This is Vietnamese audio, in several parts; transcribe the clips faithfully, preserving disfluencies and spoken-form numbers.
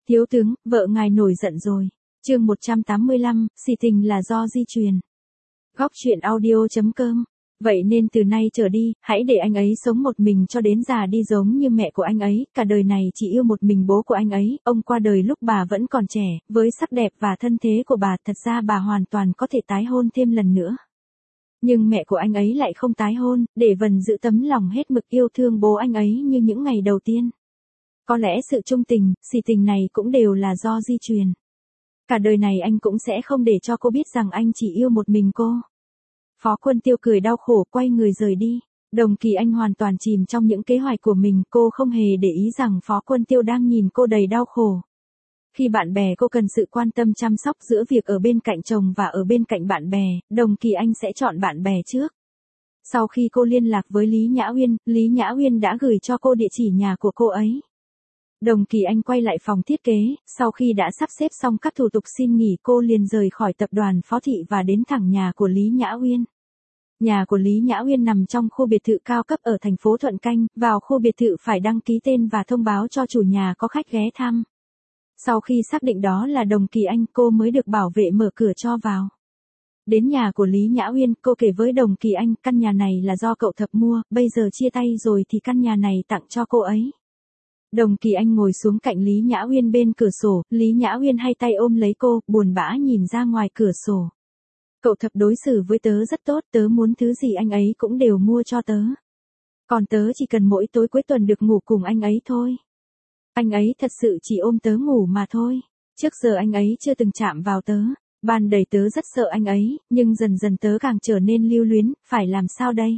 Thiếu tướng, vợ ngài nổi giận rồi. Chương một trăm tám mươi lăm, xì tình là do di truyền. Góc truyện audio chấm com. Vậy nên từ nay trở đi, hãy để anh ấy sống một mình cho đến già đi giống như mẹ của anh ấy, cả đời này chỉ yêu một mình bố của anh ấy, ông qua đời lúc bà vẫn còn trẻ, với sắc đẹp và thân thế của bà, thật ra bà hoàn toàn có thể tái hôn thêm lần nữa. Nhưng mẹ của anh ấy lại không tái hôn, để Vân giữ tấm lòng hết mực yêu thương bố anh ấy như những ngày đầu tiên. Có lẽ sự trung tình, xì tình này cũng đều là do di truyền. Cả đời này anh cũng sẽ không để cho cô biết rằng anh chỉ yêu một mình cô. Phó Quân Tiêu cười đau khổ quay người rời đi. Đồng Kỳ Anh hoàn toàn chìm trong những kế hoạch của mình, cô không hề để ý rằng Phó Quân Tiêu đang nhìn cô đầy đau khổ. Khi bạn bè cô cần sự quan tâm chăm sóc giữa việc ở bên cạnh chồng và ở bên cạnh bạn bè, Đồng Kỳ Anh sẽ chọn bạn bè trước. Sau khi cô liên lạc với Lý Nhã Uyên, Lý Nhã Uyên đã gửi cho cô địa chỉ nhà của cô ấy. Đồng Kỳ Anh quay lại phòng thiết kế, sau khi đã sắp xếp xong các thủ tục xin nghỉ cô liền rời khỏi tập đoàn Phó Thị và đến thẳng nhà của Lý Nhã Uyên. Nhà của Lý Nhã Uyên nằm trong khu biệt thự cao cấp ở thành phố Thuận Canh, vào khu biệt thự phải đăng ký tên và thông báo cho chủ nhà có khách ghé thăm. Sau khi xác định đó là Đồng Kỳ Anh, cô mới được bảo vệ mở cửa cho vào. Đến nhà của Lý Nhã Uyên, cô kể với Đồng Kỳ Anh, căn nhà này là do cậu Thập mua, bây giờ chia tay rồi thì căn nhà này tặng cho cô ấy. Đồng Kỳ Anh ngồi xuống cạnh Lý Nhã Uyên bên cửa sổ, Lý Nhã Uyên hai tay ôm lấy cô, buồn bã nhìn ra ngoài cửa sổ. Cậu Thập đối xử với tớ rất tốt, tớ muốn thứ gì anh ấy cũng đều mua cho tớ. Còn tớ chỉ cần mỗi tối cuối tuần được ngủ cùng anh ấy thôi. Anh ấy thật sự chỉ ôm tớ ngủ mà thôi. Trước giờ anh ấy chưa từng chạm vào tớ. Ban đầy tớ rất sợ anh ấy, nhưng dần dần tớ càng trở nên lưu luyến, phải làm sao đây?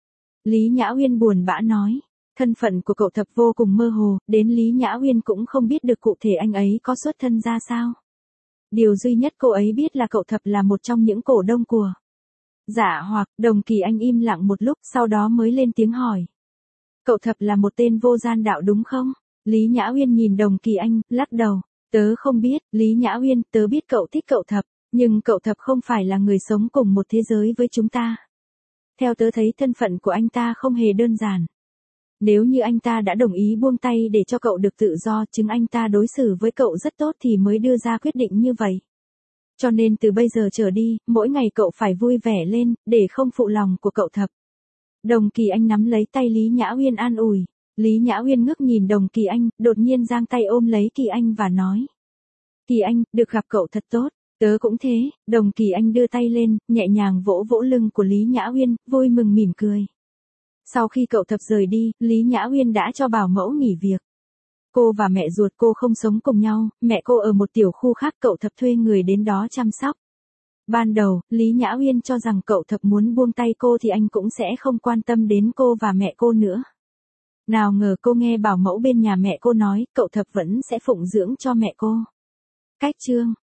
Lý Nhã Uyên buồn bã nói. Thân phận của cậu Thập vô cùng mơ hồ, đến Lý Nhã Uyên cũng không biết được cụ thể anh ấy có xuất thân ra sao. Điều duy nhất cô ấy biết là cậu Thập là một trong những cổ đông của Dạ Hoặc. Đồng Kỳ Anh im lặng một lúc, sau đó mới lên tiếng hỏi. Cậu Thập là một tên vô gian đạo đúng không? Lý Nhã Uyên nhìn Đồng Kỳ Anh, lắc đầu. Tớ không biết, Lý Nhã Uyên, tớ biết cậu thích cậu Thập, nhưng cậu Thập không phải là người sống cùng một thế giới với chúng ta. Theo tớ thấy thân phận của anh ta không hề đơn giản. Nếu như anh ta đã đồng ý buông tay để cho cậu được tự do, chứng anh ta đối xử với cậu rất tốt thì mới đưa ra quyết định như vậy. Cho nên từ bây giờ trở đi, mỗi ngày cậu phải vui vẻ lên, để không phụ lòng của cậu Thập. Đồng Kỳ Anh nắm lấy tay Lý Nhã Uyên an ủi. Lý Nhã Uyên ngước nhìn Đồng Kỳ Anh, đột nhiên giang tay ôm lấy Kỳ Anh và nói. Kỳ Anh, được gặp cậu thật tốt, tớ cũng thế. Đồng Kỳ Anh đưa tay lên, nhẹ nhàng vỗ vỗ lưng của Lý Nhã Uyên, vui mừng mỉm cười. Sau khi cậu Thập rời đi, Lý Nhã Uyên đã cho bảo mẫu nghỉ việc. Cô và mẹ ruột cô không sống cùng nhau, mẹ cô ở một tiểu khu khác, cậu Thập thuê người đến đó chăm sóc. Ban đầu, Lý Nhã Uyên cho rằng cậu Thập muốn buông tay cô thì anh cũng sẽ không quan tâm đến cô và mẹ cô nữa. Nào ngờ cô nghe bảo mẫu bên nhà mẹ cô nói, cậu Thập vẫn sẽ phụng dưỡng cho mẹ cô. Cách chương